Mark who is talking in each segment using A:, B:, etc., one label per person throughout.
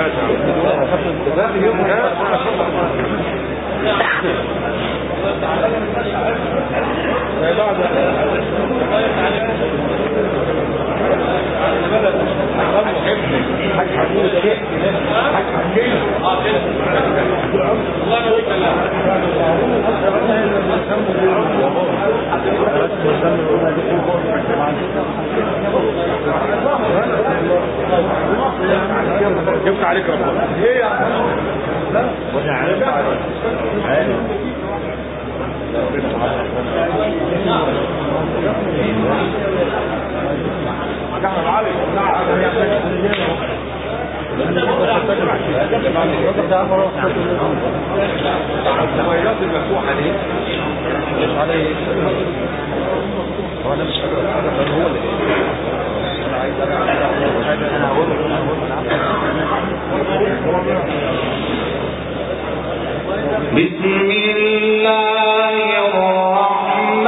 A: جبت عليك ربنا ايه يا عم وانا عارف الموبايلات المفتوحه دي مش عليه هو انا مش فاكر هو اللي انا عايز انا هقول
B: بسم الله الرحمن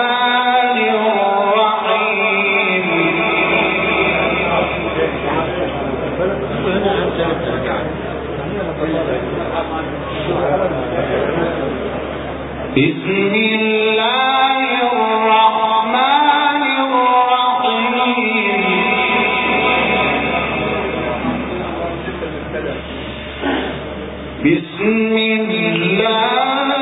B: الرحيم بسم الله الرحمن الرحيم بسم الله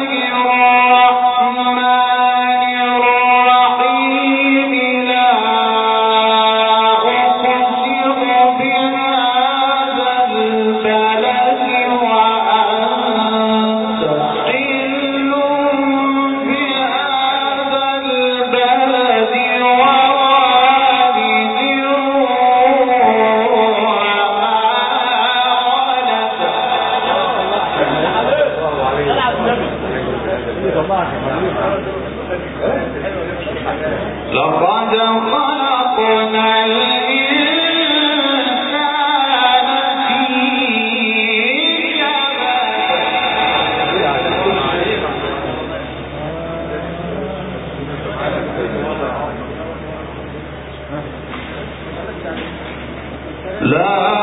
B: لقد خلقنا الإنسان في كبد لا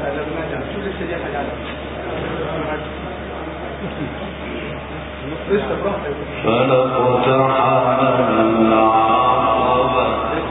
A: شو لسه دي حاجه لسه براحتك
B: فلقتحم العقبة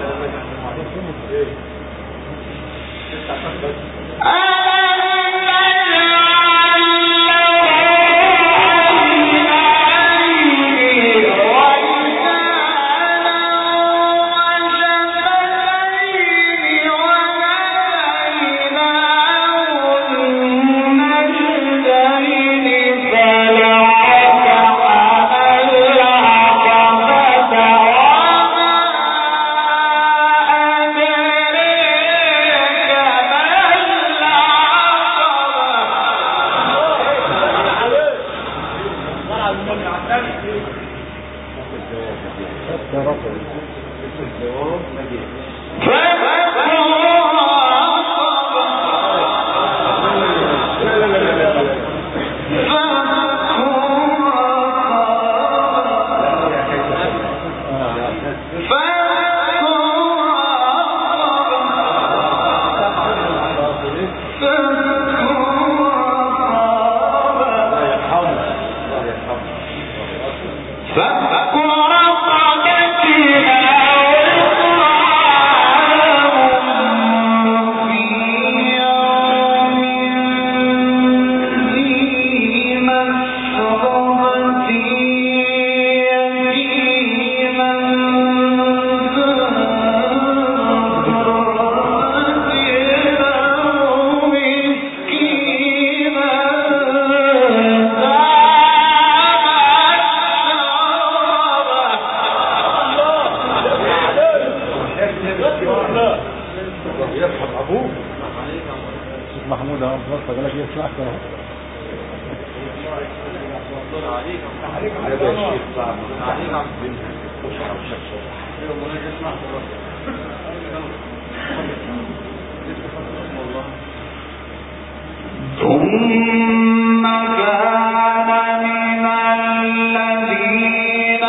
A: محمود اهو بص بالك يسمعك اهو عليك يا شيخ صعب عليك عم خش على الشاشه
B: ثم كان من الذين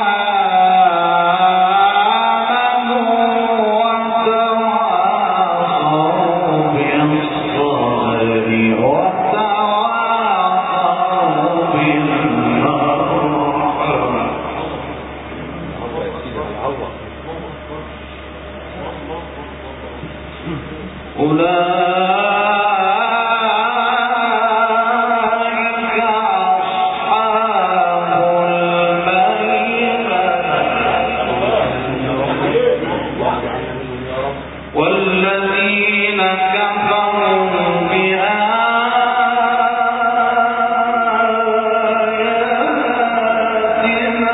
B: والذين كفروا بآياتنا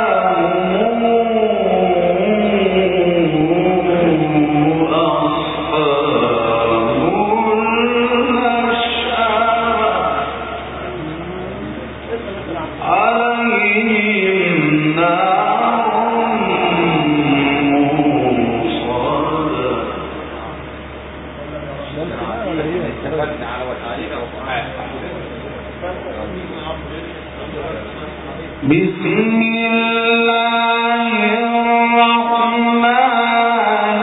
B: عليهم نار بسم الله الرحمن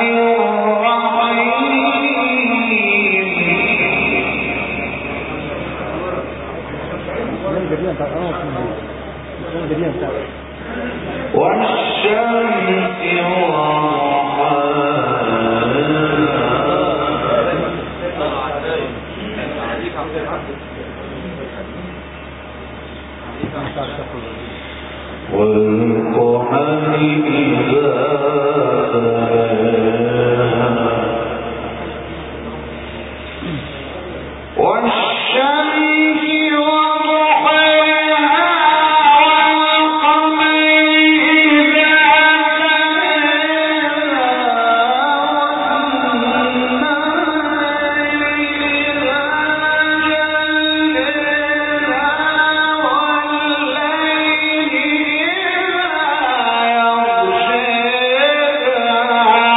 B: الرحيم والشمس والقمر إذا والشمس وضحاها والقمر إذا تلاها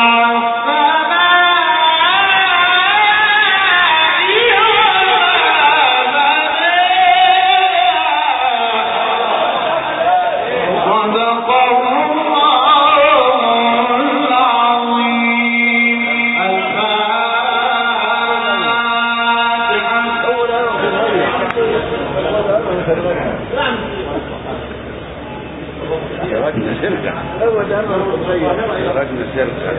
A: خرجنا سرقة.
C: هو ده أمر صغير.
A: خرجنا سرقة.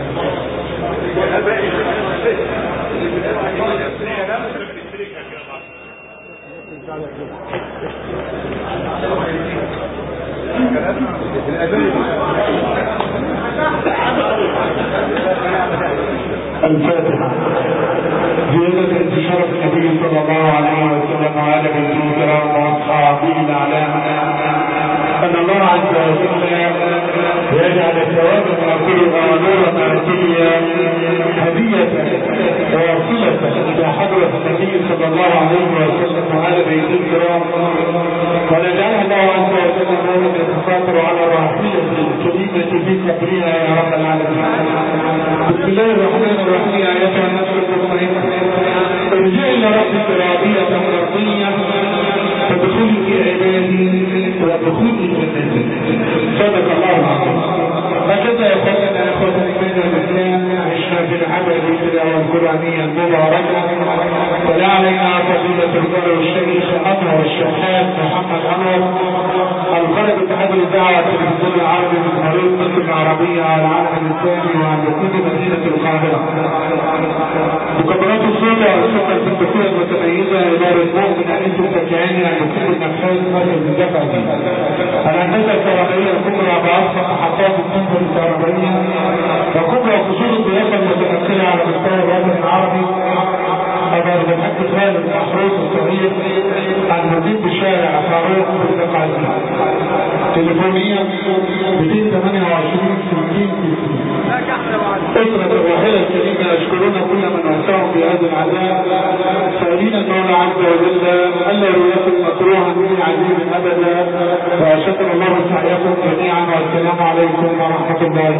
D: الفاتحة. زيادة انتشار النبي صلى الله عليه وسلم وآل بيته الكرام وأصحابه الأعلام أن الله عز وجل يجعل الثواب ما كلها ونور ما كلها هدية واصلة إلى حضرة النبي صلى الله عليه وسلم وآل بيته الكرام، ونجعل الله عز وجل نورا يتساطر على راحلة الكريمة في قبرها يا رب العالمين. بسم الله الرحمن الرحيم. يا أيها النفس المطمئنة ارجعي إلى ربك راضية مرضية فادخلي في عبادي وادخلي جنتي. صدق الله العظيم. هكذا يا اخوة الايمان والاسلام عشنا في العبد التلاوة القرآنية المباركة، ولا علينا فضيلة القارئ الشيخ أنور الشحات محمد أنور القارئ باتحاد الإذاعة والتلفزيون العربي من مريض مصر العربية على العالم الإسلامي وعن بقود مدينة القاهرة. مكبرات الصوت والصوت الفندقية المتميزة إدارة مؤمن أنيس الزكياني عن بقود النفاذ مركز الدفع دي. الهندسة الكهربائية الكبرى بأصبح محطات الطاقة الكهربائية وكبرى خصوص الضيافة المتمثلة على مستوى الوطن العربي. أمر بالحق خالد محروس الصغير المدير بشارع فاروق بالتقاعدين. تليفونيا 228 60 أسرة الراحلة الكريمة يشكرون كل من وسعهم بهذا العذاب، سائلين المولى عز وجل ألا يكن مكروها من عزيز أبدا، وشكر الله سعيكم جميعا والسلام عليكم ورحمة الله